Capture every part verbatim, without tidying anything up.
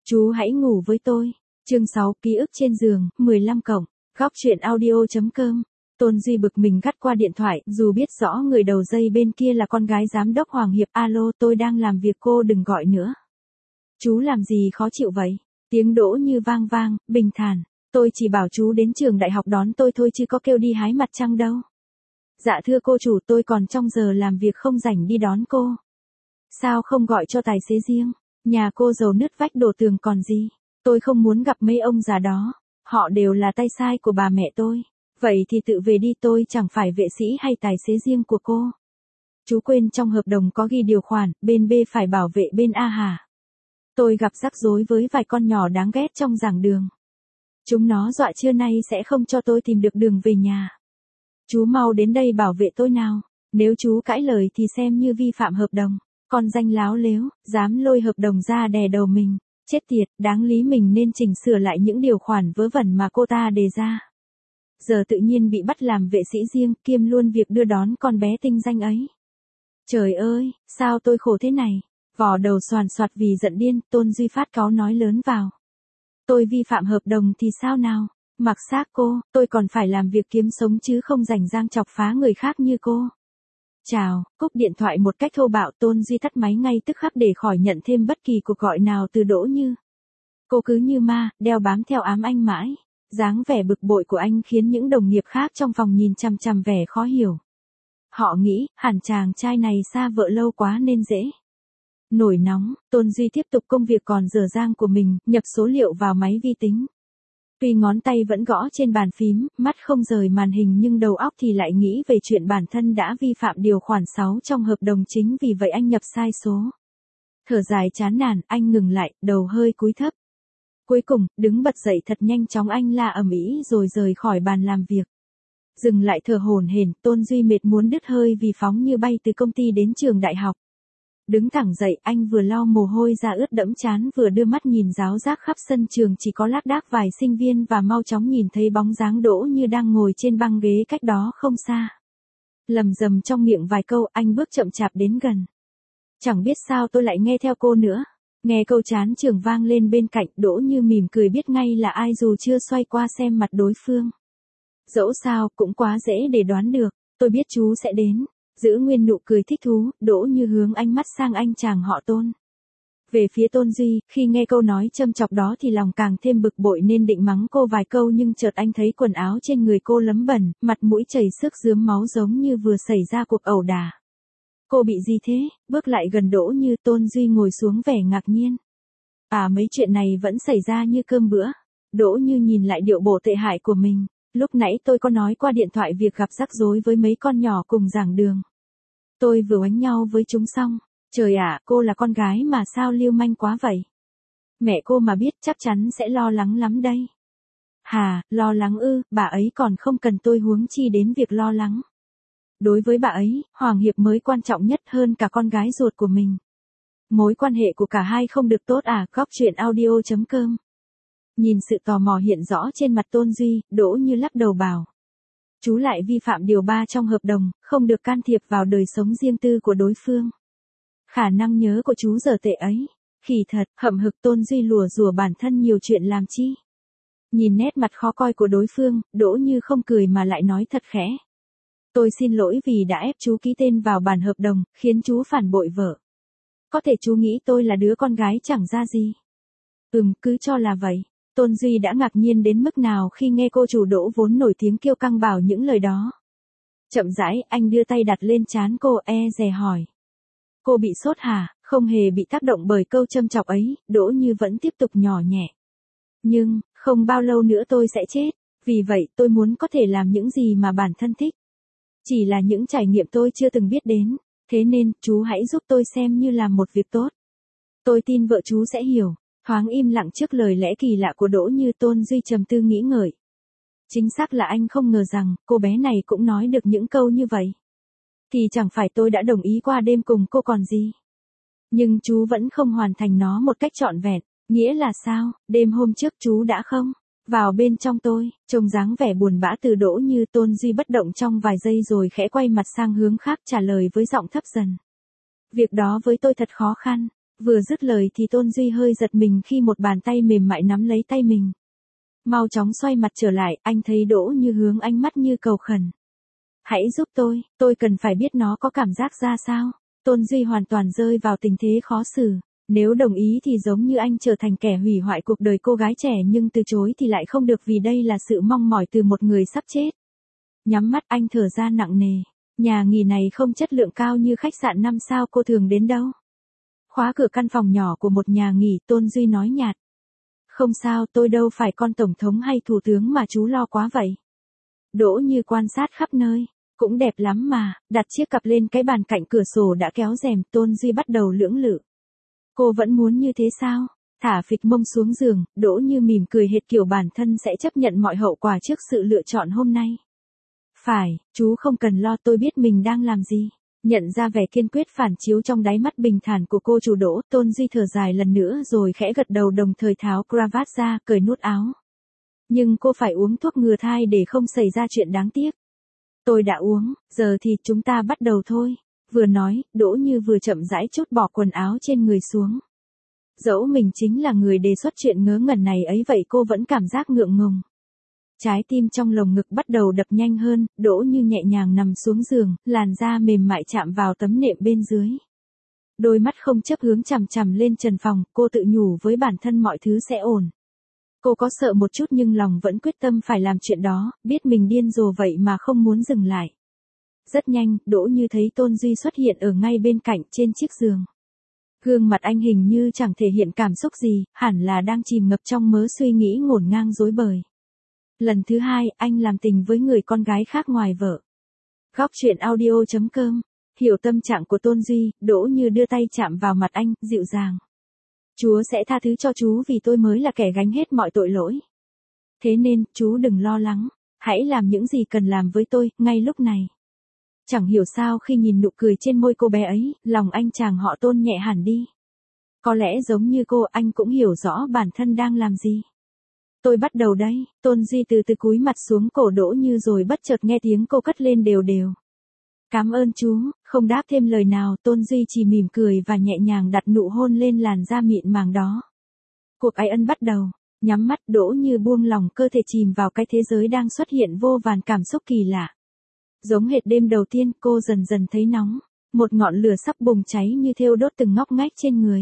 Chú hãy ngủ với tôi. Chương sáu, ký ức trên giường, mười lăm cộng. Góc truyện audio.com. Tôn Duy bực mình gắt qua điện thoại, dù biết rõ người đầu dây bên kia là con gái giám đốc Hoàng Hiệp. Alo, tôi đang làm việc, cô đừng gọi nữa. Chú làm gì khó chịu vậy? Tiếng Đỗ Như vang vang, bình thản. Tôi chỉ bảo chú đến trường đại học đón tôi thôi chứ có kêu đi hái mặt trăng đâu. Dạ thưa cô chủ, tôi còn trong giờ làm việc không rảnh đi đón cô. Sao không gọi cho tài xế riêng? Nhà cô giàu nứt vách đổ tường còn gì. Tôi không muốn gặp mấy ông già đó. Họ đều là tay sai của bà mẹ tôi. Vậy thì tự về đi, tôi chẳng phải vệ sĩ hay tài xế riêng của cô. Chú quên trong hợp đồng có ghi điều khoản, bên B phải bảo vệ bên A hả? Tôi gặp rắc rối với vài con nhỏ đáng ghét trong giảng đường. Chúng nó dọa trưa nay sẽ không cho tôi tìm được đường về nhà. Chú mau đến đây bảo vệ tôi nào. Nếu chú cãi lời thì xem như vi phạm hợp đồng. Con danh láo lếu, dám lôi hợp đồng ra đè đầu mình. Chết tiệt, đáng lý mình nên chỉnh sửa lại những điều khoản vớ vẩn mà cô ta đề ra. Giờ tự nhiên bị bắt làm vệ sĩ riêng, kiêm luôn việc đưa đón con bé tinh danh ấy. Trời ơi, sao tôi khổ thế này? Vò đầu xoàn xoạt vì giận điên, Tôn Duy phát cáu nói lớn vào. Tôi vi phạm hợp đồng thì sao nào? Mặc xác cô, tôi còn phải làm việc kiếm sống chứ không rảnh rang chọc phá người khác như cô. Chào, cúp điện thoại một cách thô bạo. Tôn Duy tắt máy ngay tức khắc để khỏi nhận thêm bất kỳ cuộc gọi nào từ Đỗ Như. Cô cứ như ma, đeo bám theo ám anh mãi. Dáng vẻ bực bội của anh khiến những đồng nghiệp khác trong phòng nhìn chằm chằm vẻ khó hiểu. Họ nghĩ, hẳn chàng trai này xa vợ lâu quá nên dễ nổi nóng. Tôn Duy tiếp tục công việc còn dở dang của mình, nhập số liệu vào máy vi tính. Tuy ngón tay vẫn gõ trên bàn phím, mắt không rời màn hình nhưng đầu óc thì lại nghĩ về chuyện bản thân đã vi phạm điều khoản sáu trong hợp đồng, chính vì vậy anh nhập sai số. Thở dài chán nản, anh ngừng lại, đầu hơi cúi thấp. Cuối cùng, đứng bật dậy thật nhanh chóng, anh la ầm ĩ rồi rời khỏi bàn làm việc. Dừng lại thở hổn hển, Tôn Duy mệt muốn đứt hơi vì phóng như bay từ công ty đến trường đại học. Đứng thẳng dậy, anh vừa lau mồ hôi ra ướt đẫm trán vừa đưa mắt nhìn ráo rác khắp sân trường, chỉ có lác đác vài sinh viên và mau chóng nhìn thấy bóng dáng Đỗ Như đang ngồi trên băng ghế cách đó không xa. Lầm rầm trong miệng vài câu, anh bước chậm chạp đến gần. Chẳng biết sao tôi lại nghe theo cô nữa. Nghe câu chán trường vang lên bên cạnh, Đỗ Như mỉm cười biết ngay là ai dù chưa xoay qua xem mặt đối phương. Dẫu sao cũng quá dễ để đoán được, tôi biết chú sẽ đến. Giữ nguyên nụ cười thích thú, Đỗ Như hướng ánh mắt sang anh chàng họ Tôn. Về phía Tôn Duy, khi nghe câu nói châm chọc đó thì lòng càng thêm bực bội nên định mắng cô vài câu, nhưng chợt anh thấy quần áo trên người cô lấm bẩn, mặt mũi chảy xước rướm máu giống như vừa xảy ra cuộc ẩu đả. Cô bị gì thế? Bước lại gần Đỗ Như, Tôn Duy ngồi xuống vẻ ngạc nhiên. À, mấy chuyện này vẫn xảy ra như cơm bữa. Đỗ Như nhìn lại điệu bộ tệ hại của mình. Lúc nãy tôi có nói qua điện thoại việc gặp rắc rối với mấy con nhỏ cùng giảng đường. Tôi vừa oánh nhau với chúng xong. Trời ạ, cô là con gái mà sao lưu manh quá vậy? Mẹ cô mà biết chắc chắn sẽ lo lắng lắm đây. Hà, lo lắng ư? Bà ấy còn không cần tôi huống chi đến việc lo lắng. Đối với bà ấy, Hoàng Hiệp mới quan trọng nhất hơn cả con gái ruột của mình. Mối quan hệ của cả hai không được tốt à? Góc truyện audio.com. Nhìn sự tò mò hiện rõ trên mặt Tôn Duy, Đỗ Như lắc đầu bảo. Chú lại vi phạm điều ba trong hợp đồng, không được can thiệp vào đời sống riêng tư của đối phương. Khả năng nhớ của chú giờ tệ ấy. Khỉ thật, hậm hực. Tôn Duy lùa rủa bản thân nhiều chuyện làm chi. Nhìn nét mặt khó coi của đối phương, Đỗ Như không cười mà lại nói thật khẽ. Tôi xin lỗi vì đã ép chú ký tên vào bản hợp đồng, khiến chú phản bội vợ. Có thể chú nghĩ tôi là đứa con gái chẳng ra gì. Ừm, cứ cho là vậy. Tôn Duy đã ngạc nhiên đến mức nào khi nghe cô chủ Đỗ vốn nổi tiếng kiêu căng bảo những lời đó. Chậm rãi, anh đưa tay đặt lên trán cô, e dè hỏi. Cô bị sốt hả? Không hề bị tác động bởi câu châm chọc ấy, Đỗ Như vẫn tiếp tục nhỏ nhẹ. Nhưng, không bao lâu nữa tôi sẽ chết, vì vậy tôi muốn có thể làm những gì mà bản thân thích. Chỉ là những trải nghiệm tôi chưa từng biết đến, thế nên, chú hãy giúp tôi xem như làm một việc tốt. Tôi tin vợ chú sẽ hiểu. Thoáng im lặng trước lời lẽ kỳ lạ của Đỗ Như, Tôn Duy trầm tư nghĩ ngợi. Chính xác là anh không ngờ rằng, cô bé này cũng nói được những câu như vậy. Thì chẳng phải tôi đã đồng ý qua đêm cùng cô còn gì. Nhưng chú vẫn không hoàn thành nó một cách trọn vẹn, nghĩa là sao? Đêm hôm trước chú đã không vào bên trong tôi. Trông dáng vẻ buồn bã từ Đỗ Như, Tôn Duy bất động trong vài giây rồi khẽ quay mặt sang hướng khác trả lời với giọng thấp dần. Việc đó với tôi thật khó khăn. Vừa dứt lời thì Tôn Duy hơi giật mình khi một bàn tay mềm mại nắm lấy tay mình. Mau chóng xoay mặt trở lại, anh thấy Đỗ Như hướng ánh mắt như cầu khẩn. Hãy giúp tôi, tôi cần phải biết nó có cảm giác ra sao. Tôn Duy hoàn toàn rơi vào tình thế khó xử. Nếu đồng ý thì giống như anh trở thành kẻ hủy hoại cuộc đời cô gái trẻ, nhưng từ chối thì lại không được vì đây là sự mong mỏi từ một người sắp chết. Nhắm mắt anh thở ra nặng nề. Nhà nghỉ này không chất lượng cao như khách sạn năm sao cô thường đến đâu. Khóa cửa căn phòng nhỏ của một nhà nghỉ, Tôn Duy nói nhạt. Không sao, tôi đâu phải con tổng thống hay thủ tướng mà chú lo quá vậy. Đỗ Như quan sát khắp nơi. Cũng đẹp lắm mà, đặt chiếc cặp lên cái bàn cạnh cửa sổ đã kéo rèm, Tôn Duy bắt đầu lưỡng lự. Cô vẫn muốn như thế sao? Thả phịch mông xuống giường, Đỗ Như mỉm cười hệt kiểu bản thân sẽ chấp nhận mọi hậu quả trước sự lựa chọn hôm nay. Phải, chú không cần lo, tôi biết mình đang làm gì. Nhận ra vẻ kiên quyết phản chiếu trong đáy mắt bình thản của cô chủ Đỗ, Tôn Duy thở dài lần nữa rồi khẽ gật đầu, đồng thời tháo cravat ra, cởi nút áo. Nhưng cô phải uống thuốc ngừa thai để không xảy ra chuyện đáng tiếc. Tôi đã uống, giờ thì chúng ta bắt đầu thôi. Vừa nói, Đỗ Như vừa chậm rãi trút bỏ quần áo trên người xuống. Dẫu mình chính là người đề xuất chuyện ngớ ngẩn này ấy vậy cô vẫn cảm giác ngượng ngùng. Trái tim trong lồng ngực bắt đầu đập nhanh hơn, Đỗ Như nhẹ nhàng nằm xuống giường, làn da mềm mại chạm vào tấm nệm bên dưới. Đôi mắt không chấp hướng chằm chằm lên trần phòng, cô tự nhủ với bản thân mọi thứ sẽ ổn. Cô có sợ một chút nhưng lòng vẫn quyết tâm phải làm chuyện đó, biết mình điên rồ vậy mà không muốn dừng lại. Rất nhanh, Đỗ Như thấy Tôn Duy xuất hiện ở ngay bên cạnh trên chiếc giường. Gương mặt anh hình như chẳng thể hiện cảm xúc gì, hẳn là đang chìm ngập trong mớ suy nghĩ ngổn ngang rối bời. Lần thứ hai, anh làm tình với người con gái khác ngoài vợ. Góc truyện audio chấm com. Hiểu tâm trạng của Tôn Duy, Đỗ Như đưa tay chạm vào mặt anh, dịu dàng. Chúa sẽ tha thứ cho chú vì tôi mới là kẻ gánh hết mọi tội lỗi. Thế nên, chú đừng lo lắng. Hãy làm những gì cần làm với tôi, ngay lúc này. Chẳng hiểu sao khi nhìn nụ cười trên môi cô bé ấy, lòng anh chàng họ Tôn nhẹ hẳn đi. Có lẽ giống như cô, anh cũng hiểu rõ bản thân đang làm gì. Tôi bắt đầu đây, Tôn Duy từ từ cúi mặt xuống cổ Đỗ Như rồi bất chợt nghe tiếng cô cất lên đều đều. Cảm ơn chú, không đáp thêm lời nào, Tôn Duy chỉ mỉm cười và nhẹ nhàng đặt nụ hôn lên làn da mịn màng đó. Cuộc ái ân bắt đầu, nhắm mắt Đỗ Như buông lòng cơ thể chìm vào cái thế giới đang xuất hiện vô vàn cảm xúc kỳ lạ. Giống hệt đêm đầu tiên, cô dần dần thấy nóng, một ngọn lửa sắp bùng cháy như thiêu đốt từng ngóc ngách trên người.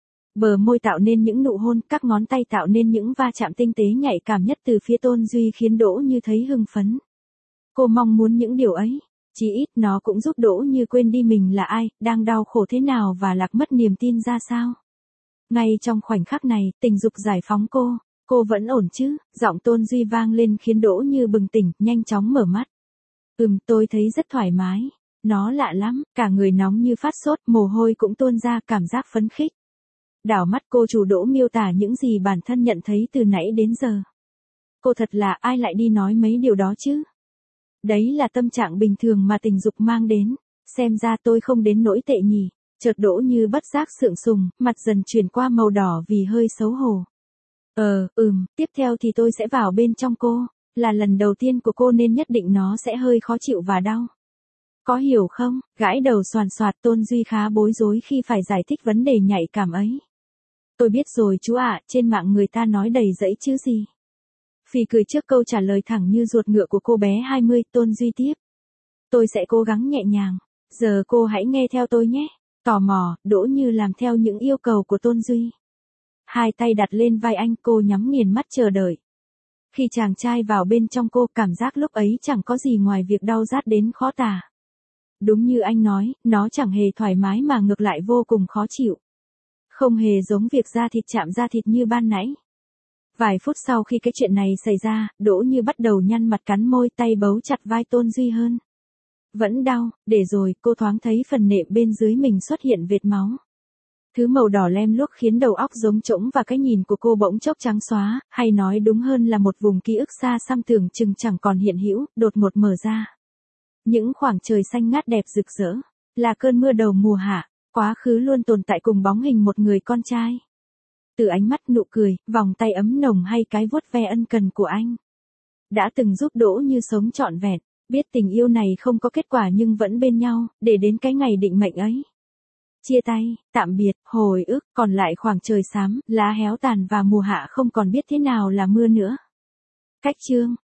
Bờ môi tạo nên những nụ hôn, các ngón tay tạo nên những va chạm tinh tế nhạy cảm nhất từ phía Tôn Duy khiến Đỗ Như thấy hưng phấn. Cô mong muốn những điều ấy, chí ít nó cũng giúp Đỗ Như quên đi mình là ai, đang đau khổ thế nào và lạc mất niềm tin ra sao. Ngay trong khoảnh khắc này, tình dục giải phóng cô, cô vẫn ổn chứ, giọng Tôn Duy vang lên khiến Đỗ Như bừng tỉnh, nhanh chóng mở mắt. Ừm, tôi thấy rất thoải mái, nó lạ lắm, cả người nóng như phát sốt, mồ hôi cũng tuôn ra, cảm giác phấn khích. Đảo mắt cô chủ Đỗ miêu tả những gì bản thân nhận thấy từ nãy đến giờ. Cô thật là ai lại đi nói mấy điều đó chứ? Đấy là tâm trạng bình thường mà tình dục mang đến, xem ra tôi không đến nỗi tệ nhỉ. Chợt Đỗ Như bất giác sượng sùng, mặt dần chuyển qua màu đỏ vì hơi xấu hổ. Ờ, ừm, tiếp theo thì tôi sẽ vào bên trong cô, là lần đầu tiên của cô nên nhất định nó sẽ hơi khó chịu và đau. Có hiểu không? Gãi đầu xoàn xoạt, Tôn Duy khá bối rối khi phải giải thích vấn đề nhạy cảm ấy. Tôi biết rồi chú ạ, trên mạng người ta nói đầy dẫy chứ gì. Phì cười trước câu trả lời thẳng như ruột ngựa của cô bé hai mươi, Tôn Duy tiếp. Tôi sẽ cố gắng nhẹ nhàng, giờ cô hãy nghe theo tôi nhé. Tò mò, Đỗ Như làm theo những yêu cầu của Tôn Duy. Hai tay đặt lên vai anh, cô nhắm nghiền mắt chờ đợi. Khi chàng trai vào bên trong cô, cảm giác lúc ấy chẳng có gì ngoài việc đau rát đến khó tả. Đúng như anh nói, nó chẳng hề thoải mái mà ngược lại vô cùng khó chịu. Không hề giống việc da thịt chạm da thịt như ban nãy. Vài phút sau khi cái chuyện này xảy ra, Đỗ Như bắt đầu nhăn mặt cắn môi, tay bấu chặt vai Tôn Duy hơn. Vẫn đau, để rồi, cô thoáng thấy phần nệm bên dưới mình xuất hiện vệt máu. Thứ màu đỏ lem luốc khiến đầu óc giống trỗng và cái nhìn của cô bỗng chốc trắng xóa, hay nói đúng hơn là một vùng ký ức xa xăm tưởng chừng chẳng còn hiện hữu, đột ngột mở ra. Những khoảng trời xanh ngát đẹp rực rỡ, là cơn mưa đầu mùa hạ, quá khứ luôn tồn tại cùng bóng hình một người con trai. Từ ánh mắt, nụ cười, vòng tay ấm nồng hay cái vuốt ve ân cần của anh, đã từng giúp Đỗ Như sống trọn vẹn, biết tình yêu này không có kết quả nhưng vẫn bên nhau, để đến cái ngày định mệnh ấy. chia tay, tạm biệt, hồi ức, còn lại khoảng trời xám, lá héo tàn và mùa hạ không còn biết thế nào là mưa nữa. Cách chương